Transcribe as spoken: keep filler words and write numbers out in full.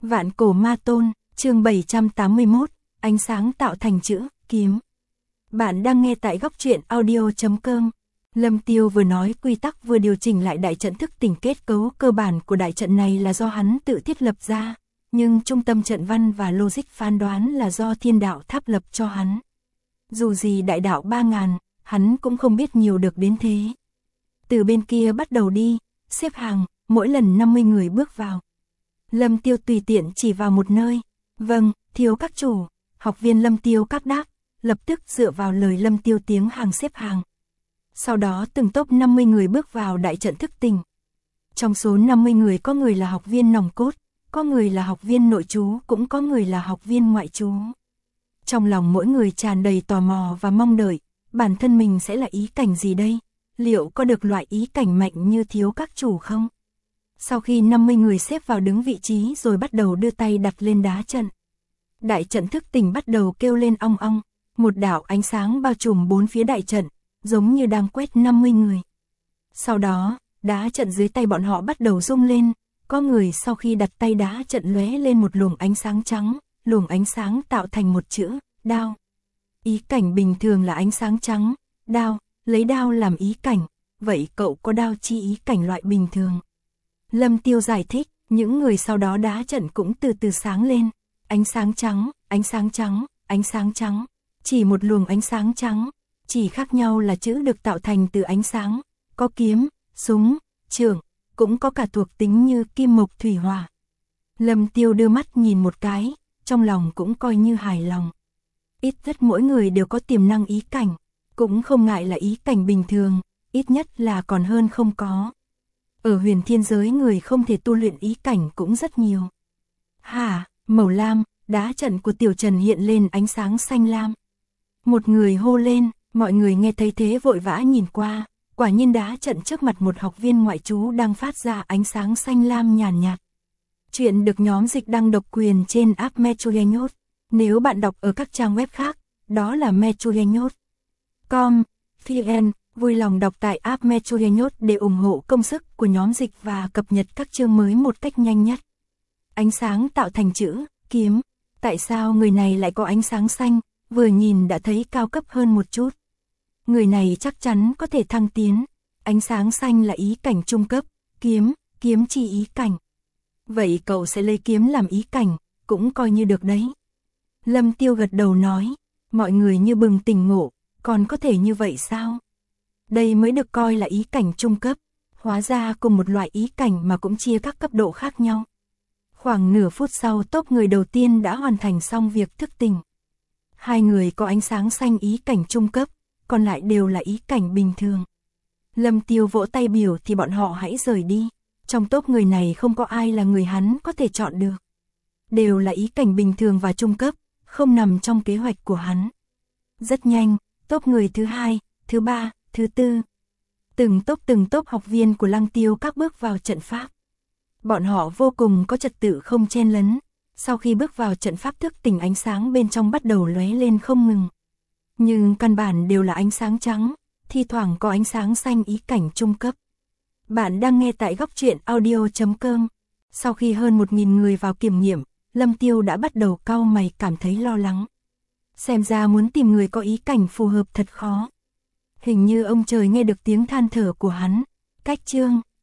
Vạn cổ ma tôn, chương bảy trăm tám mươi mốt, ánh sáng tạo thành chữ, kiếm. Bạn đang nghe tại góc truyện audio.com. Lâm Tiêu vừa nói quy tắc vừa điều chỉnh lại đại trận thức tỉnh. Kết cấu cơ bản của đại trận này là do hắn tự thiết lập ra, nhưng trung tâm trận văn và logic phán đoán là do thiên đạo tháp lập cho hắn. Dù gì đại đạo ba ngàn, hắn cũng không biết nhiều được đến thế. Từ bên kia bắt đầu đi, xếp hàng, mỗi lần năm mươi người bước vào. Lâm Tiêu tùy tiện chỉ vào một nơi. Vâng, thiếu các chủ. Học viên Lâm Tiêu các đáp, lập tức dựa vào lời Lâm Tiêu tiếng hàng xếp hàng. Sau đó từng tốp năm mươi người bước vào đại trận thức tỉnh. Trong số năm mươi người có người là học viên nòng cốt, có người là học viên nội trú, cũng có người là học viên ngoại trú. Trong lòng mỗi người tràn đầy tò mò và mong đợi, bản thân mình sẽ là ý cảnh gì đây? Liệu có được loại ý cảnh mạnh như thiếu các chủ không? Sau khi năm mươi người xếp vào đứng vị trí rồi bắt đầu đưa tay đặt lên đá trận. Đại trận thức tỉnh bắt đầu kêu lên ong ong, một đạo ánh sáng bao trùm bốn phía đại trận, giống như đang quét năm mươi người. Sau đó, đá trận dưới tay bọn họ bắt đầu rung lên, có người sau khi đặt tay đá trận lóe lên một luồng ánh sáng trắng, luồng ánh sáng tạo thành một chữ, đao. Ý cảnh bình thường là ánh sáng trắng, đao, lấy đao làm ý cảnh, vậy cậu có đao chi ý cảnh loại bình thường? Lâm Tiêu giải thích, những người sau đó đá trận cũng từ từ sáng lên, ánh sáng trắng, ánh sáng trắng, ánh sáng trắng, chỉ một luồng ánh sáng trắng, chỉ khác nhau là chữ được tạo thành từ ánh sáng, có kiếm, súng, trường, cũng có cả thuộc tính như kim mộc thủy hỏa. Lâm Tiêu đưa mắt nhìn một cái, trong lòng cũng coi như hài lòng. Ít nhất mỗi người đều có tiềm năng ý cảnh, cũng không ngại là ý cảnh bình thường, ít nhất là còn hơn không có. Ở huyền thiên giới người không thể tu luyện ý cảnh cũng rất nhiều. Hả, màu lam, đá trận của Tiểu Trần hiện lên ánh sáng xanh lam. Một người hô lên, mọi người nghe thấy thế vội vã nhìn qua, quả nhiên đá trận trước mặt một học viên ngoại trú đang phát ra ánh sáng xanh lam nhàn nhạt. Chuyện được nhóm dịch đăng độc quyền trên app Metroyenyot. Nếu bạn đọc ở các trang web khác, đó là Metroyenyot chấm com, vn. Vui lòng đọc tại app Metroyenyot để ủng hộ công sức của nhóm dịch và cập nhật các chương mới một cách nhanh nhất. Ánh sáng tạo thành chữ, kiếm. Tại sao người này lại có ánh sáng xanh, vừa nhìn đã thấy cao cấp hơn một chút. Người này chắc chắn có thể thăng tiến. Ánh sáng xanh là ý cảnh trung cấp, kiếm, kiếm chi ý cảnh. Vậy cậu sẽ lấy kiếm làm ý cảnh, cũng coi như được đấy. Lâm Tiêu gật đầu nói, mọi người như bừng tỉnh ngộ, còn có thể như vậy sao? Đây mới được coi là ý cảnh trung cấp, hóa ra cùng một loại ý cảnh mà cũng chia các cấp độ khác nhau. Khoảng nửa phút sau tốp người đầu tiên đã hoàn thành xong việc thức tỉnh. Hai người có ánh sáng xanh ý cảnh trung cấp, còn lại đều là ý cảnh bình thường. Lâm Tiêu vỗ tay biểu thì bọn họ hãy rời đi, trong tốp người này không có ai là người hắn có thể chọn được. Đều là ý cảnh bình thường và trung cấp, không nằm trong kế hoạch của hắn. Rất nhanh, tốp người thứ hai, thứ ba, thứ tư. Từng tốp từng tốp học viên của Lăng Tiêu các bước vào trận pháp. Bọn họ vô cùng có trật tự không chen lấn. Sau khi bước vào trận pháp thức tỉnh ánh sáng bên trong bắt đầu lóe lên không ngừng. Nhưng căn bản đều là ánh sáng trắng, thi thoảng có ánh sáng xanh ý cảnh trung cấp. Bạn đang nghe tại góc truyện audio.com. Sau khi hơn một nghìn người vào kiểm nghiệm, Lâm Tiêu đã bắt đầu cau mày cảm thấy lo lắng. Xem ra muốn tìm người có ý cảnh phù hợp thật khó. Hình như ông trời nghe được tiếng than thở của hắn. Cách chương